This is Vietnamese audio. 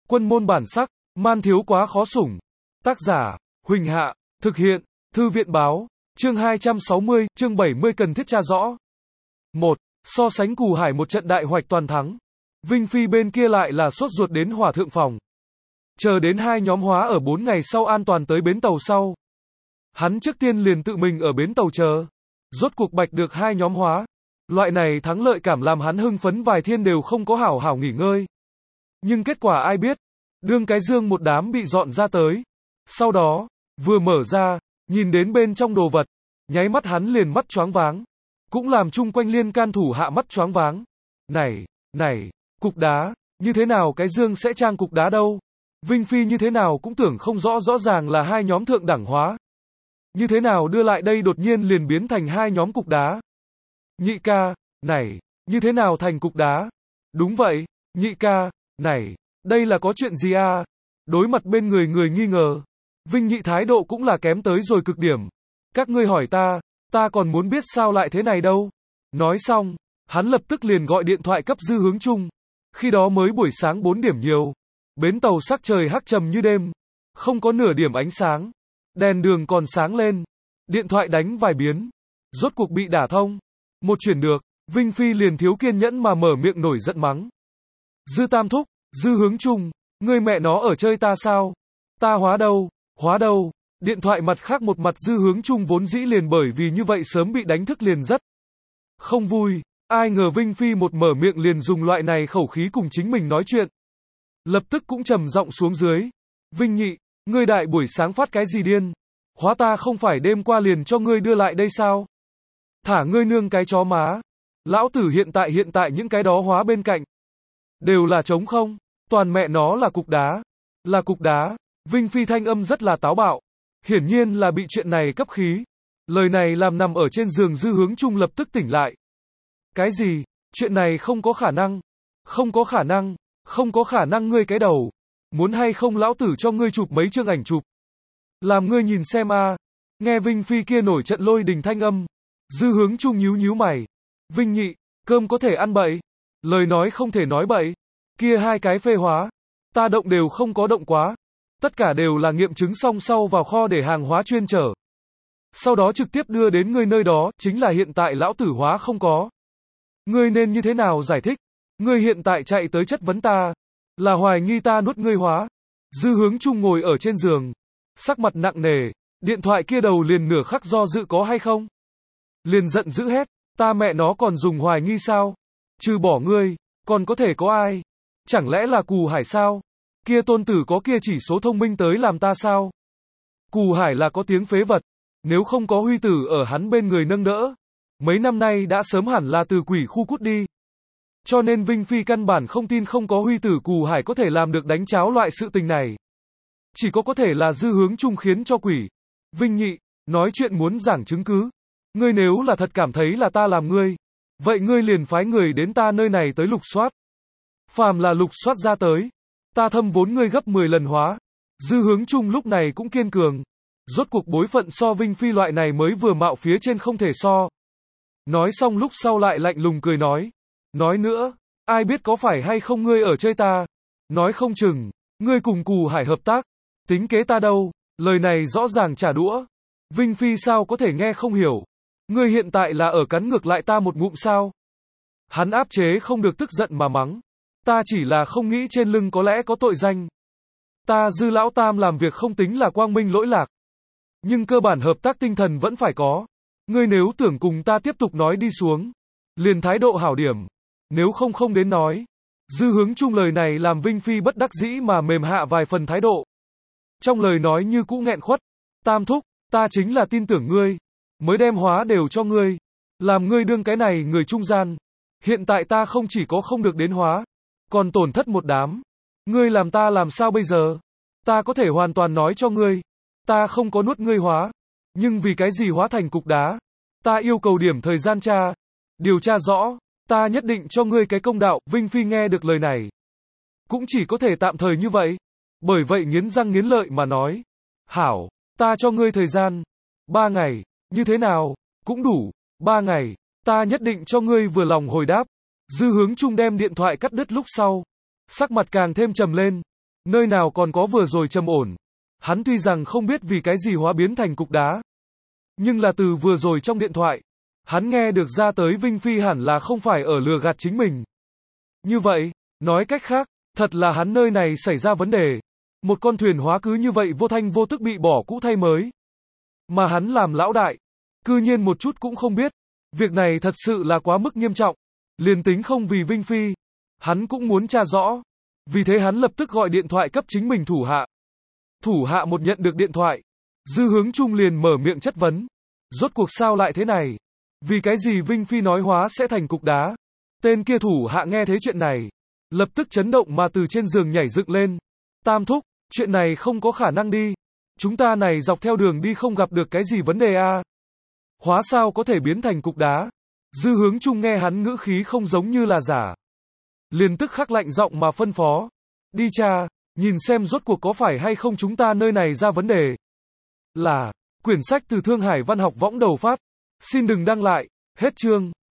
Quân môn bản sắc, man thiếu quá khó sủng. Tác giả, Huỳnh Hạ, thực hiện, Thư viện báo, chương 260, chương 70 cần thiết tra rõ. 1. So sánh Cù Hải một trận đại hoạch toàn thắng. Vinh Phi bên kia lại là sốt ruột đến Hòa Thượng phòng. Chờ đến hai nhóm hóa ở 4 ngày sau an toàn tới bến tàu sau. Hắn trước tiên liền tự mình ở bến tàu chờ. Rốt cuộc bạch được hai nhóm hóa. Loại này thắng lợi cảm làm hắn hưng phấn vài thiên đều không có hảo hảo nghỉ ngơi. Nhưng kết quả ai biết. Đương cái dương một đám bị dọn ra tới. Sau đó, vừa mở ra, nhìn đến bên trong đồ vật. Nháy mắt hắn liền mắt choáng váng. Cũng làm chung quanh liên can thủ hạ mắt choáng váng. Này, cục đá, như thế nào cái dương sẽ trang cục đá đâu? Vinh Phi như thế nào cũng tưởng không rõ ràng là hai nhóm thượng đẳng hóa. Như thế nào đưa lại đây đột nhiên liền biến thành hai nhóm cục đá? Nhị ca, này, như thế nào thành cục đá? Đúng vậy, nhị ca, này, đây là có chuyện gì à? Đối mặt bên người nghi ngờ. Vinh Nhị thái độ cũng là kém tới rồi cực điểm. Các ngươi hỏi ta còn muốn biết sao lại thế này đâu. Nói xong, hắn lập tức liền gọi điện thoại cấp Dư Hướng Trung. Khi đó mới buổi sáng 4 điểm nhiều. Bến tàu sắc trời hắc trầm như đêm. Không có nửa điểm ánh sáng. Đèn đường còn sáng lên. Điện thoại đánh vài biến. Rốt cuộc bị đả thông. Một chuyển được, Vinh Phi liền thiếu kiên nhẫn mà mở miệng nổi giận mắng. Dư Tam Thúc, Dư Hướng Trung, ngươi mẹ nó ở chơi ta sao? Ta hóa đâu? Điện thoại mặt khác một mặt Dư Hướng Trung vốn dĩ liền bởi vì như vậy sớm bị đánh thức liền rất không vui. Ai ngờ Vinh Phi một mở miệng liền dùng loại này khẩu khí cùng chính mình nói chuyện. Lập tức cũng trầm giọng xuống dưới. Vinh Nhị, ngươi đại buổi sáng phát cái gì điên? Hóa ta không phải đêm qua liền cho ngươi đưa lại đây sao? Thả ngươi nương cái chó má. Lão tử hiện tại những cái đó hóa bên cạnh. Đều là trống không. Toàn mẹ nó là cục đá. Là cục đá. Vinh Phi thanh âm rất là táo bạo. Hiển nhiên là bị chuyện này cấp khí. Lời này làm nằm ở trên giường Dư Hướng Trung lập tức tỉnh lại. Cái gì? Chuyện này không có khả năng. Không có khả năng ngươi cái đầu. Muốn hay không lão tử cho ngươi chụp mấy chương ảnh chụp. Làm ngươi nhìn xem a. Nghe Vinh Phi kia nổi trận lôi đình thanh âm. Dư Hướng Trung nhíu mày. Vinh Nhị, cơm có thể ăn bậy. Lời nói không thể nói bậy. Kia hai cái phê hóa. Ta động đều không có động quá. Tất cả đều là nghiệm chứng xong sau vào kho để hàng hóa chuyên chở. Sau đó trực tiếp đưa đến ngươi nơi đó, chính là hiện tại lão tử hóa không có. Ngươi nên như thế nào giải thích? Ngươi hiện tại chạy tới chất vấn ta. Là hoài nghi ta nuốt ngươi hóa. Dư Hướng Trung ngồi ở trên giường. Sắc mặt nặng nề. Điện thoại kia đầu liền nửa khắc do dự có hay không? Liền giận dữ hét. Ta mẹ nó còn dùng hoài nghi sao? Trừ bỏ ngươi, còn có thể có ai? Chẳng lẽ là Cù Hải sao? Kia tôn tử có kia chỉ số thông minh tới làm ta sao? Cù Hải là có tiếng phế vật. Nếu không có Huy tử ở hắn bên người nâng đỡ. Mấy năm nay đã sớm hẳn là từ quỷ khu cút đi. Cho nên Vinh Phi căn bản không tin không có Huy tử Cù Hải có thể làm được đánh cháo loại sự tình này. Chỉ có thể là Dư Hướng Trung khiến cho quỷ. Vinh Nhị, nói chuyện muốn giảng chứng cứ. Ngươi nếu là thật cảm thấy là ta làm ngươi. Vậy ngươi liền phái người đến ta nơi này tới lục soát. Phàm là lục soát ra tới. Ta thâm vốn ngươi gấp 10 lần hóa. Dư Hướng Trung lúc này cũng kiên cường. Rốt cuộc bối phận so Vinh Phi loại này mới vừa mạo phía trên không thể so. Nói xong lúc sau lại lạnh lùng cười nói. Nói nữa, ai biết có phải hay không ngươi ở chơi ta. Nói không chừng, ngươi cùng Cù Hải hợp tác. Tính kế ta đâu, lời này rõ ràng trả đũa. Vinh Phi sao có thể nghe không hiểu. Ngươi hiện tại là ở cắn ngược lại ta một ngụm sao. Hắn áp chế không được tức giận mà mắng. Ta chỉ là không nghĩ trên lưng có lẽ có tội danh. Ta Dư Lão Tam làm việc không tính là quang minh lỗi lạc. Nhưng cơ bản hợp tác tinh thần vẫn phải có. Ngươi nếu tưởng cùng ta tiếp tục nói đi xuống. Liền thái độ hảo điểm. Nếu không đến nói. Dư Hướng Trung lời này làm Vinh Phi bất đắc dĩ mà mềm hạ vài phần thái độ. Trong lời nói như cũ nghẹn khuất. Tam Thúc, ta chính là tin tưởng ngươi. Mới đem hóa đều cho ngươi. Làm ngươi đương cái này người trung gian. Hiện tại ta không chỉ có không được đến hóa. Còn tổn thất một đám. Ngươi làm ta làm sao bây giờ? Ta có thể hoàn toàn nói cho ngươi. Ta không có nuốt ngươi hóa. Nhưng vì cái gì hóa thành cục đá? Ta yêu cầu điểm thời gian tra. Điều tra rõ. Ta nhất định cho ngươi cái công đạo. Vinh Phi nghe được lời này. Cũng chỉ có thể tạm thời như vậy. Bởi vậy nghiến răng nghiến lợi mà nói. Hảo, ta cho ngươi thời gian. 3 ngày. Như thế nào? Cũng đủ. 3 ngày. Ta nhất định cho ngươi vừa lòng hồi đáp. Dư Hướng Trung đem điện thoại cắt đứt lúc sau. Sắc mặt càng thêm trầm lên. Nơi nào còn có vừa rồi trầm ổn. Hắn tuy rằng không biết vì cái gì hóa biến thành cục đá. Nhưng là từ vừa rồi trong điện thoại, hắn nghe được ra tới Vinh Phi hẳn là không phải ở lừa gạt chính mình. Như vậy, nói cách khác, thật là hắn nơi này xảy ra vấn đề. Một con thuyền hóa cứ như vậy vô thanh vô tức bị bỏ cũ thay mới. Mà hắn làm lão đại, cư nhiên một chút cũng không biết. Việc này thật sự là quá mức nghiêm trọng. Liền tính không vì Vinh Phi, hắn cũng muốn tra rõ. Vì thế hắn lập tức gọi điện thoại cấp chính mình thủ hạ. Thủ hạ một nhận được điện thoại, Dư Hướng Trung liền mở miệng chất vấn. Rốt cuộc sao lại thế này? Vì cái gì Vinh Phi nói hóa sẽ thành cục đá? Tên kia thủ hạ nghe thấy chuyện này, lập tức chấn động mà từ trên giường nhảy dựng lên. Tam thúc, chuyện này không có khả năng đi. Chúng ta này dọc theo đường đi không gặp được cái gì vấn đề à? Hóa sao có thể biến thành cục đá? Dư Hướng Trung nghe hắn ngữ khí không giống như là giả. Liền tức khắc lạnh giọng mà phân phó. Đi tra, nhìn xem rốt cuộc có phải hay không chúng ta nơi này ra vấn đề. Là, quyển sách từ Thương Hải Văn học võng đầu phát. Xin đừng đăng lại, hết chương.